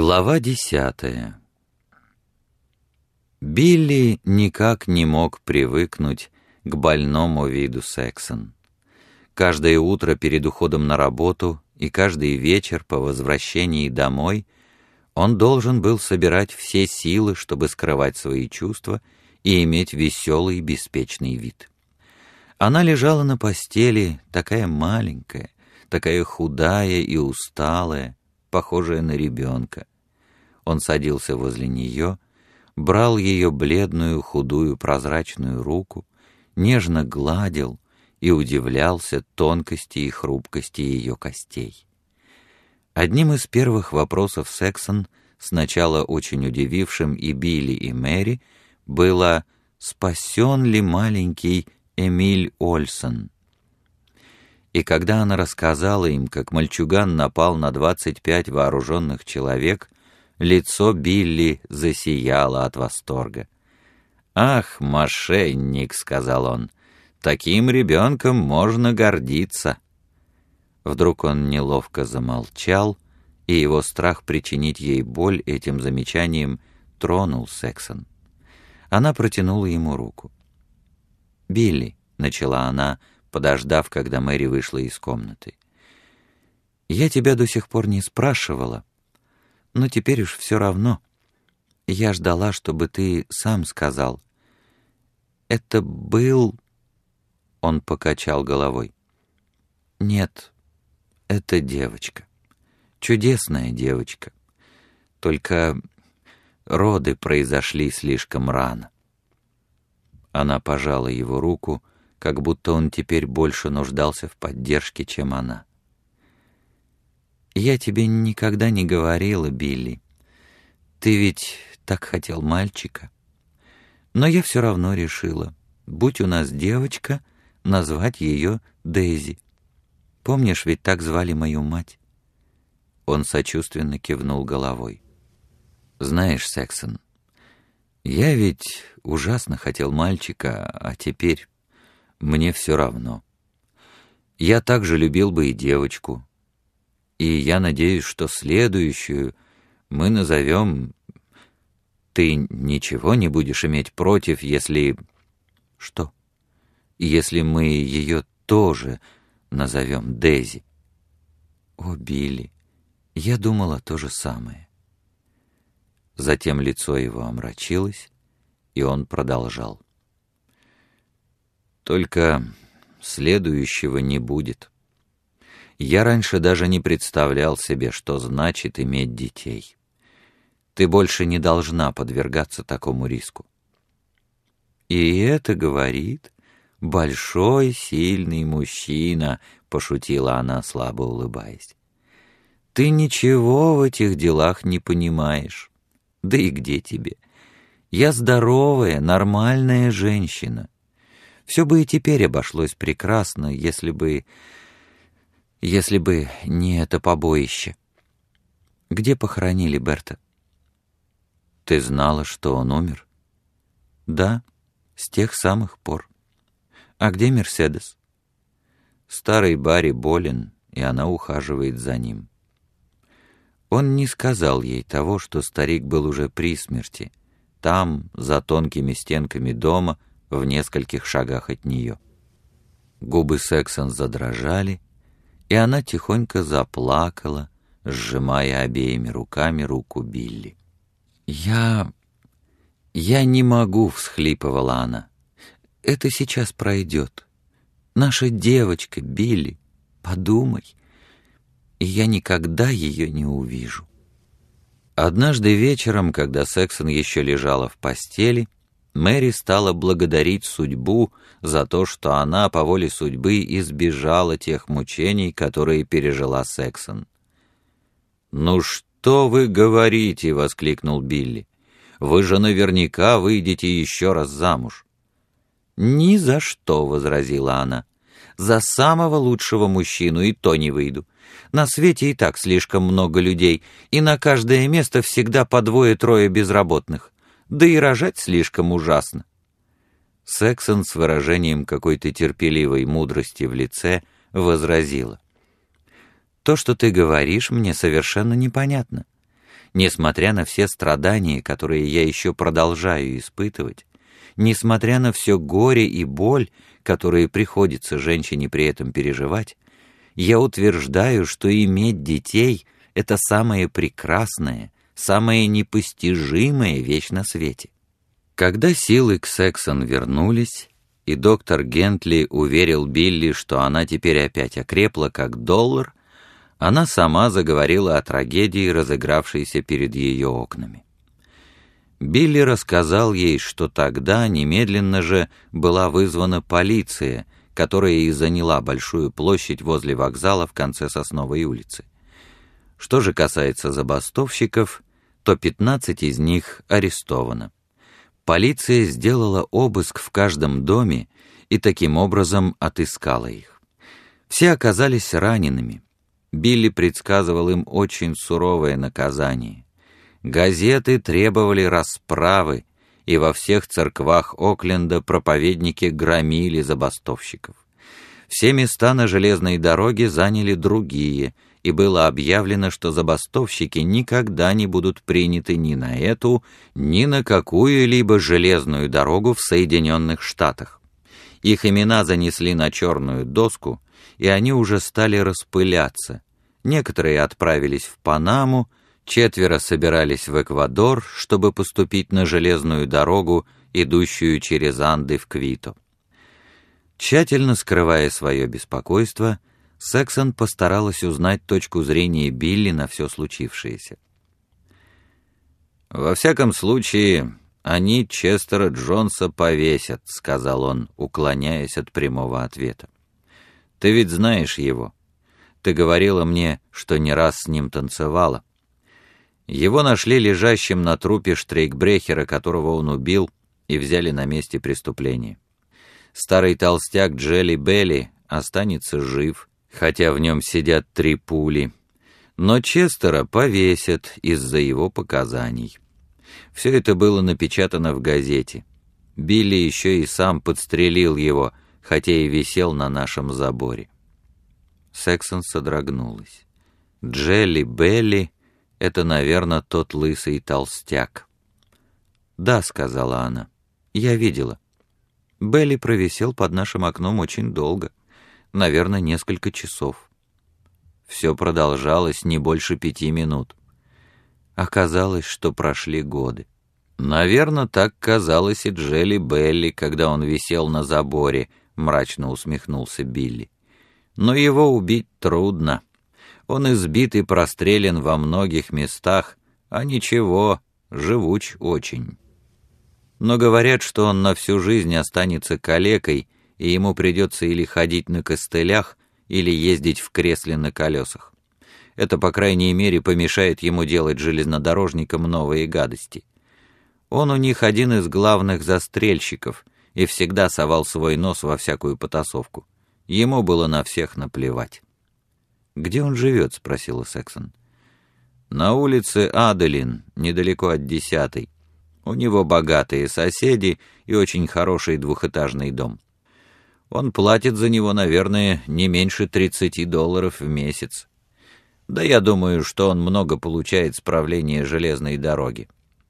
Глава 10. Билли никак не мог привыкнуть к больному виду Сексон. Каждое утро перед уходом на работу и каждый вечер по возвращении домой он должен был собирать все силы, чтобы скрывать свои чувства и иметь веселый, беспечный вид. Она лежала на постели, такая маленькая, такая худая и усталая, похожая на ребенка. Он садился возле нее, брал ее бледную, худую, прозрачную руку, нежно гладил и удивлялся тонкости и хрупкости ее костей. Одним из первых вопросов Сексон, сначала очень удивившим и Билли, и Мэри, было: спасен ли маленький Эмиль Ольсон? И когда она рассказала им, как мальчуган напал на 25 вооруженных человек, лицо Билли засияло от восторга. «Ах, мошенник!» — сказал он. «Таким ребенком можно гордиться!» Вдруг он неловко замолчал, и его страх причинить ей боль этим замечанием тронул Сексон. Она протянула ему руку. «Билли», — начала она, подождав, когда Мэри вышла из комнаты, — «я тебя до сих пор не спрашивала, но теперь уж все равно. Я ждала, чтобы ты сам сказал. Это был...» Он покачал головой. «Нет, это девочка. Чудесная девочка. Только роды произошли слишком рано». Она пожала его руку, как будто он теперь больше нуждался в поддержке, чем она. «Я тебе никогда не говорила, Билли. Ты ведь так хотел мальчика. Но я все равно решила, будь у нас девочка, назвать ее Дейзи. Помнишь, ведь так звали мою мать?» Он сочувственно кивнул головой. «Знаешь, Сексон, я ведь ужасно хотел мальчика, а теперь мне все равно. Я также любил бы и девочку. И я надеюсь, что следующую мы назовем... Ты ничего не будешь иметь против, если... Что? Если мы ее тоже назовем Дейзи?» «О, Билли, я думала то же самое». Затем лицо его омрачилось, и он продолжал. «Только следующего не будет. Я раньше даже не представлял себе, что значит иметь детей. Ты больше не должна подвергаться такому риску». «И это говорит большой, сильный мужчина», — пошутила она, слабо улыбаясь. «Ты ничего в этих делах не понимаешь. Да и где тебе? Я здоровая, нормальная женщина. Все бы и теперь обошлось прекрасно, если бы не это побоище. Где похоронили Берта?» «Ты знала, что он умер?» «Да, с тех самых пор. А где Мерседес?» «Старый Барри болен, и она ухаживает за ним». Он не сказал ей того, что старик был уже при смерти, там, за тонкими стенками дома, в нескольких шагах от нее. Губы Сексон задрожали, и она тихонько заплакала, сжимая обеими руками руку Билли. «Я не могу», — всхлипывала она. «Это сейчас пройдет. Наша девочка, Билли, подумай, и я никогда ее не увижу». Однажды вечером, когда Сексон еще лежала в постели, Мэри стала благодарить судьбу за то, что она по воле судьбы избежала тех мучений, которые пережила Сексон. «Ну что вы говорите?» — воскликнул Билли. «Вы же наверняка выйдете еще раз замуж». «Ни за что», — возразила она. «За самого лучшего мужчину и то не выйду. На свете и так слишком много людей, и на каждое место всегда по двое-трое безработных. Да и рожать слишком ужасно». Сексон с выражением какой-то терпеливой мудрости в лице возразила. «То, что ты говоришь, мне совершенно непонятно. Несмотря на все страдания, которые я еще продолжаю испытывать, несмотря на все горе и боль, которые приходится женщине при этом переживать, я утверждаю, что иметь детей — это самое прекрасное, самая непостижимая вещь на свете. Когда силы к Сексон вернулись, и доктор Гентли уверил Билли, что она теперь опять окрепла, как доллар, она сама заговорила о трагедии, разыгравшейся перед ее окнами. Билли рассказал ей, что тогда немедленно же была вызвана полиция, которая и заняла большую площадь возле вокзала в конце Сосновой улицы. Что же касается забастовщиков, то 15 из них арестовано. Полиция сделала обыск в каждом доме и таким образом отыскала их. Все оказались ранеными. Билли предсказывал им очень суровое наказание. Газеты требовали расправы, и во всех церквах Окленда проповедники громили забастовщиков. Все места на железной дороге заняли другие, и было объявлено, что забастовщики никогда не будут приняты ни на эту, ни на какую-либо железную дорогу в Соединенных Штатах. Их имена занесли на черную доску, и они уже стали распыляться. Некоторые отправились в Панаму, 4 собирались в Эквадор, чтобы поступить на железную дорогу, идущую через Анды в Квито. Тщательно скрывая свое беспокойство, Сексон постаралась узнать точку зрения Билли на все случившееся. «Во всяком случае, они Честера Джонса повесят», — сказал он, уклоняясь от прямого ответа. «Ты ведь знаешь его. Ты говорила мне, что не раз с ним танцевала. Его нашли лежащим на трупе штрейкбрехера, которого он убил, и взяли на месте преступления. Старый толстяк Джелли Белли останется жив, хотя в нем сидят 3 пули. Но Честера повесят из-за его показаний. Все это было напечатано в газете. Билли еще и сам подстрелил его, хотя и висел на нашем заборе». Сексон содрогнулась. «Джелли Белли — это, наверное, тот лысый толстяк». «Да», — сказала она, — «я видела. Белли провисел под нашим окном очень долго, наверное, несколько часов. Все продолжалось не больше 5 минут. Оказалось, что прошли годы. Наверное, так казалось и Джелли Белли, когда он висел на заборе», — мрачно усмехнулся Билли. «Но его убить трудно. Он избит и прострелен во многих местах, а ничего, живуч очень. Но говорят, что он на всю жизнь останется калекой, и ему придется или ходить на костылях, или ездить в кресле на колесах. Это, по крайней мере, помешает ему делать железнодорожникам новые гадости. Он у них один из главных застрельщиков и всегда совал свой нос во всякую потасовку. Ему было на всех наплевать». «Где он живет?» — спросила Сексон. «На улице Аделин, недалеко от 10-й. У него богатые соседи и очень хороший 2-этажный дом. Он платит за него, наверное, не меньше $30 в месяц. Да я думаю, что он много получает с правления железной дороги».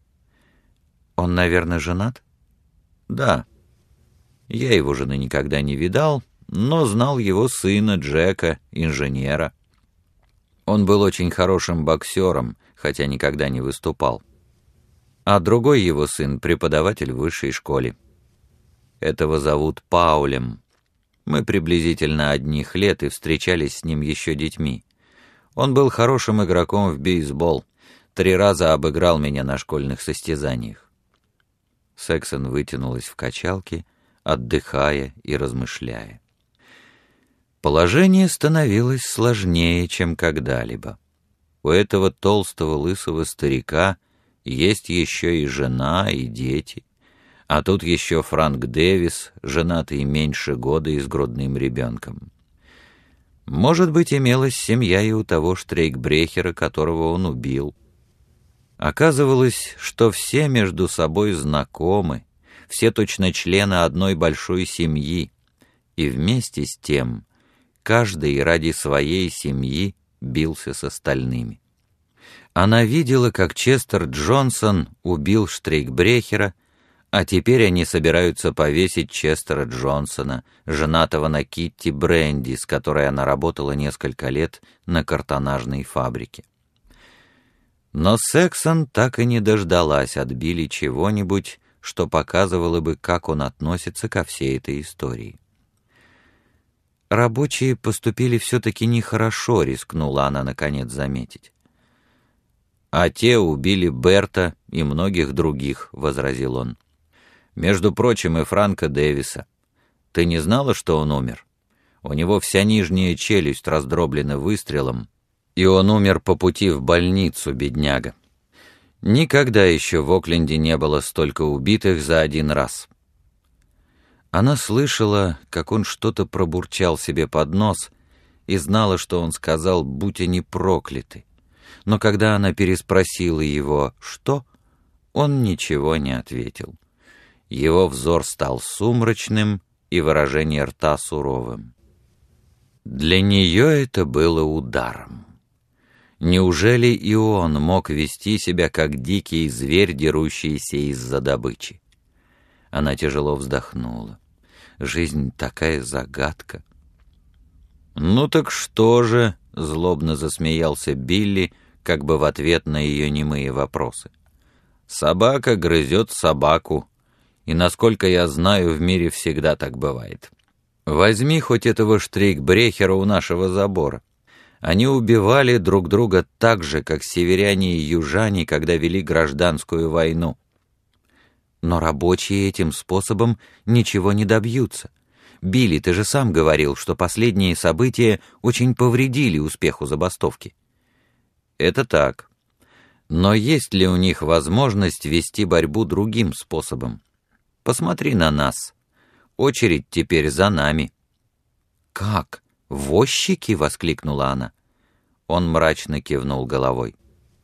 «Он, наверное, женат?» «Да. Я его жены никогда не видал, но знал его сына Джека, инженера. Он был очень хорошим боксером, хотя никогда не выступал. А другой его сын — преподаватель в высшей школе. Этого зовут Паулем. Мы приблизительно одних лет и встречались с ним еще детьми. Он был хорошим игроком в бейсбол, 3 раза обыграл меня на школьных состязаниях». Сексон вытянулась в качалке, отдыхая и размышляя. Положение становилось сложнее, чем когда-либо. У этого толстого лысого старика есть еще и жена, и дети, а тут еще Франк Дэвис, женатый меньше года и с грудным ребенком. Может быть, имелась семья и у того штрейкбрехера, которого он убил. Оказывалось, что все между собой знакомы, все точно члены одной большой семьи, и вместе с тем каждый ради своей семьи бился с остальными. Она видела, как Честер Джонсон убил штрейкбрехера, а теперь они собираются повесить Честера Джонсона, женатого на Китти Бренди, с которой она работала несколько лет на картонажной фабрике. Но Сексон так и не дождалась от Билли чего-нибудь, что показывало бы, как он относится ко всей этой истории. «Рабочие поступили все-таки нехорошо», — рискнула она наконец заметить. «А те убили Берта и многих других», — возразил он. «Между прочим, и Франка Дэвиса. Ты не знала, что он умер? У него вся нижняя челюсть раздроблена выстрелом, и он умер по пути в больницу, бедняга. Никогда еще в Окленде не было столько убитых за один раз». Она слышала, как он что-то пробурчал себе под нос, и знала, что он сказал «будь они прокляты». Но когда она переспросила его «что?», он ничего не ответил. Его взор стал сумрачным и выражение рта суровым. Для нее это было ударом. Неужели и он мог вести себя как дикий зверь, дерущийся из-за добычи? Она тяжело вздохнула. Жизнь такая загадка. «Ну так что же?» — злобно засмеялся Билли, как бы в ответ на ее немые вопросы. «Собака грызет собаку, и, насколько я знаю, в мире всегда так бывает. Возьми хоть этого штрейкбрехера у нашего забора. Они убивали друг друга так же, как северяне и южане, когда вели гражданскую войну. Но рабочие этим способом ничего не добьются. Билли, ты же сам говорил, что последние события очень повредили успеху забастовки». «Это так. Но есть ли у них возможность вести борьбу другим способом? Посмотри на нас. Очередь теперь за нами». «Как? Возчики?» — воскликнула она. Он мрачно кивнул головой.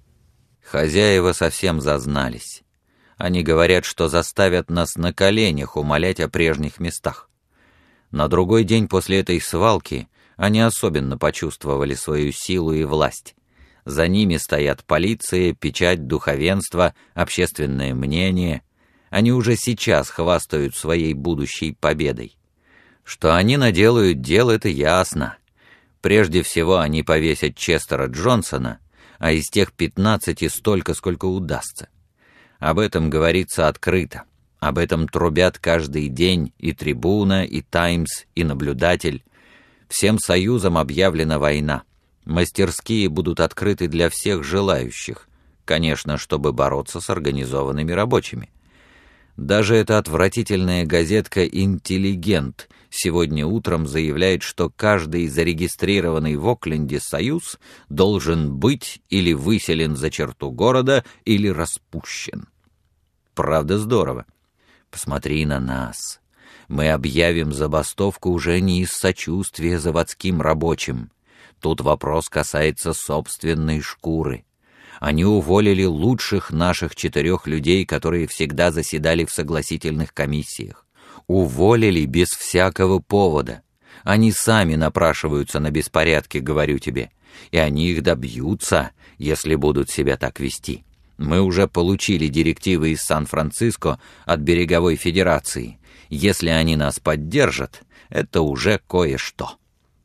«Хозяева совсем зазнались. Они говорят, что заставят нас на коленях умолять о прежних местах. На другой день после этой свалки они особенно почувствовали свою силу и власть. За ними стоят полиция, печать духовенства, общественное мнение. Они уже сейчас хвастают своей будущей победой. Что они наделают дел, это ясно. Прежде всего они повесят Честера Джонсона, а из тех 15 столько, сколько удастся. Об этом говорится открыто. Об этом трубят каждый день и «Трибуна», и «Таймс», и «Наблюдатель». Всем союзам объявлена война. Мастерские будут открыты для всех желающих, конечно, чтобы бороться с организованными рабочими. Даже эта отвратительная газетка «Интеллигент» сегодня утром заявляет, что каждый зарегистрированный в Окленде союз должен быть или выселен за черту города, или распущен. Правда, здорово. Посмотри на нас. Мы объявим забастовку уже не из сочувствия заводским рабочим. Тут вопрос касается собственной шкуры. Они уволили лучших наших 4 людей, которые всегда заседали в согласительных комиссиях. Уволили без всякого повода. Они сами напрашиваются на беспорядки, говорю тебе. И они их добьются, если будут себя так вести. Мы уже получили директивы из Сан-Франциско от Береговой Федерации. Если они нас поддержат, это уже кое-что».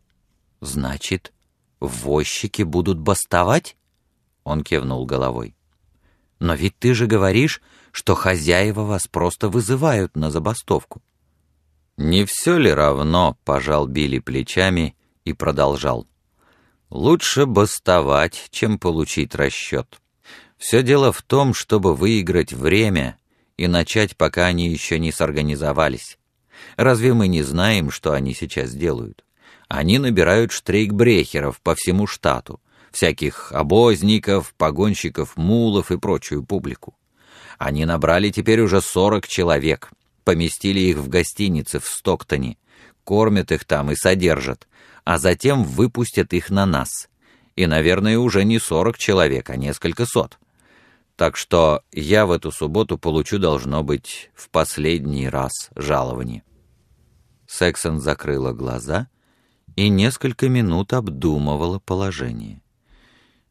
«Значит, возчики будут бастовать?» Он кивнул головой. «Но ведь ты же говоришь, что хозяева вас просто вызывают на забастовку». «Не все ли равно?» — пожал Билли плечами и продолжал. «Лучше бастовать, чем получить расчет. Все дело в том, чтобы выиграть время и начать, пока они еще не сорганизовались. Разве мы не знаем, что они сейчас делают? Они набирают штрейкбрехеров по всему штату, всяких обозников, погонщиков мулов и прочую публику. Они набрали теперь уже 40 человек, поместили их в гостинице в Стоктоне, кормят их там и содержат, а затем выпустят их на нас. И, наверное, уже не 40 человек, а несколько сот. Так что я в эту субботу получу, должно быть, в последний раз жалование». Сексон закрыла глаза и несколько минут обдумывала положение.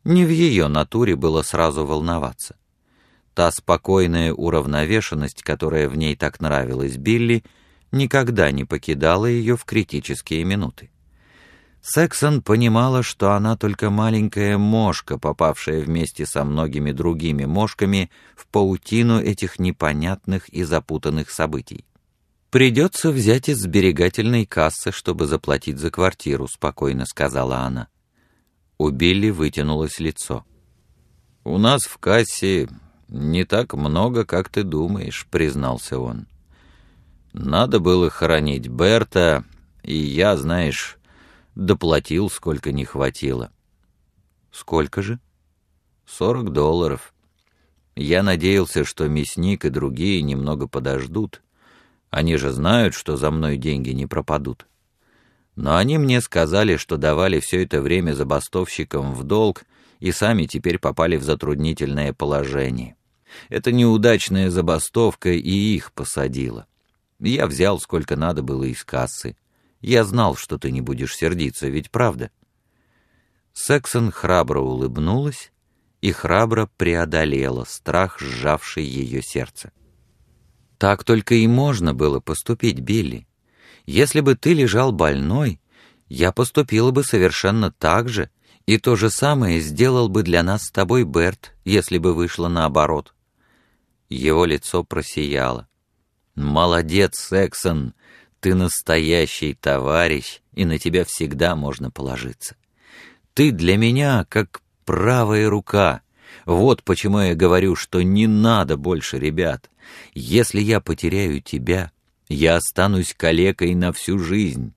Не в ее натуре было сразу волноваться. Та спокойная уравновешенность, которая в ней так нравилась Билли, никогда не покидала ее в критические минуты. Сексон понимала, что она только маленькая мошка, попавшая вместе со многими другими мошками в паутину этих непонятных и запутанных событий. «Придется взять из сберегательной кассы, чтобы заплатить за квартиру», — спокойно сказала она. У Билли вытянулось лицо. «У нас в кассе не так много, как ты думаешь», — признался он. «Надо было хоронить Берта, и я, знаешь, доплатил, сколько не хватило». «Сколько же?» $40. Я надеялся, что мясник и другие немного подождут. Они же знают, что за мной деньги не пропадут. Но они мне сказали, что давали все это время забастовщикам в долг и сами теперь попали в затруднительное положение. Эта неудачная забастовка и их посадила. Я взял, сколько надо было из кассы. Я знал, что ты не будешь сердиться, ведь правда?» Сексон храбро улыбнулась и храбро преодолела страх, сжавший ее сердце. «Так только и можно было поступить, Билли. Если бы ты лежал больной, я поступила бы совершенно так же, и то же самое сделал бы для нас с тобой Берт, если бы вышло наоборот». Его лицо просияло. «Молодец, Сексон, ты настоящий товарищ, и на тебя всегда можно положиться. Ты для меня как правая рука. Вот почему я говорю, что не надо больше ребят. Если я потеряю тебя, я останусь калекой на всю жизнь».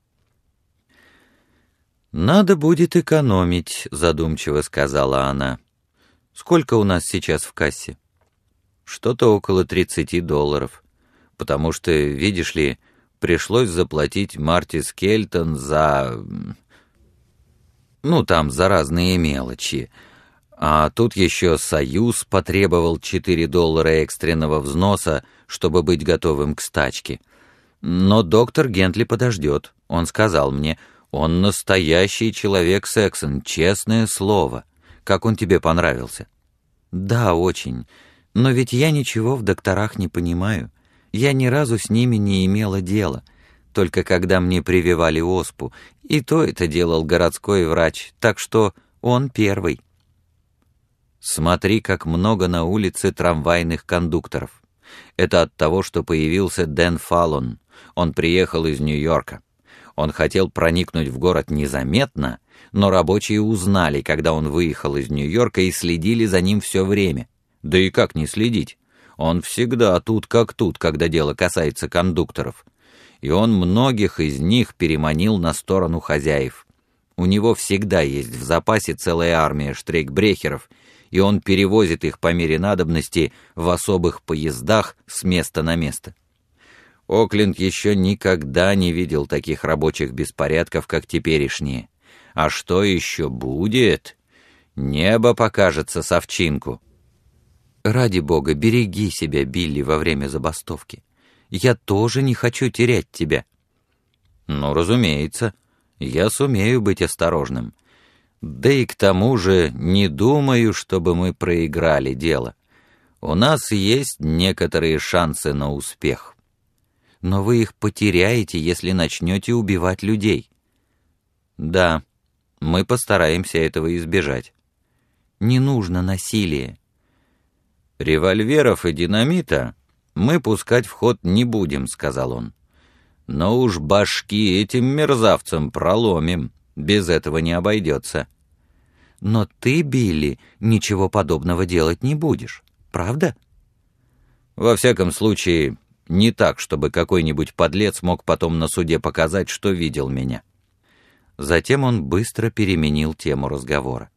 «Надо будет экономить», — задумчиво сказала она. «Сколько у нас сейчас в кассе?» «Что-то около $30. Потому что, видишь ли, пришлось заплатить Марти Скельтон за... за разные мелочи. А тут еще Союз потребовал $4 экстренного взноса, чтобы быть готовым к стачке. Но доктор Гентли подождет. Он сказал мне, он настоящий человек, Сексон, честное слово. Как он тебе понравился?» «Да, очень. Но ведь я ничего в докторах не понимаю. Я ни разу с ними не имела дела. Только когда мне прививали оспу, и то это делал городской врач, так что он первый». «Смотри, как много на улице трамвайных кондукторов. Это от того, что появился Дэн Фаллон. Он приехал из Нью-Йорка. Он хотел проникнуть в город незаметно, но рабочие узнали, когда он выехал из Нью-Йорка, и следили за ним все время. Да и как не следить? Он всегда тут как тут, когда дело касается кондукторов. И он многих из них переманил на сторону хозяев. У него всегда есть в запасе целая армия штрейкбрехеров, и он перевозит их по мере надобности в особых поездах с места на место. Окленд еще никогда не видел таких рабочих беспорядков, как теперешние. А что еще будет? Небо покажется с овчинку». «Ради бога, береги себя, Билли, во время забастовки. Я тоже не хочу терять тебя». «Ну, разумеется, я сумею быть осторожным. Да и к тому же не думаю, чтобы мы проиграли дело. У нас есть некоторые шансы на успех». «Но вы их потеряете, если начнете убивать людей». «Да, мы постараемся этого избежать». «Не нужно насилия». «Револьверов и динамита мы пускать в ход не будем», — сказал он. «Но уж башки этим мерзавцам проломим, без этого не обойдется». «Но ты, Билли, ничего подобного делать не будешь, правда?» «Во всяком случае, не так, чтобы какой-нибудь подлец мог потом на суде показать, что видел меня». Затем он быстро переменил тему разговора.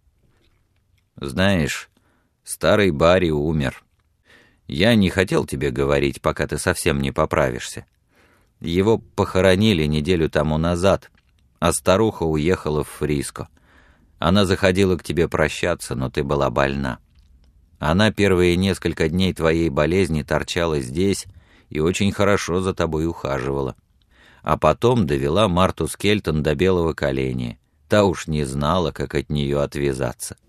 «Знаешь, старый Барри умер. Я не хотел тебе говорить, пока ты совсем не поправишься. Его похоронили неделю тому назад, а старуха уехала в Фриско. Она заходила к тебе прощаться, но ты была больна. Она первые несколько дней твоей болезни торчала здесь и очень хорошо за тобой ухаживала. А потом довела Марту Скельтон до белого коленя. Та уж не знала, как от нее отвязаться.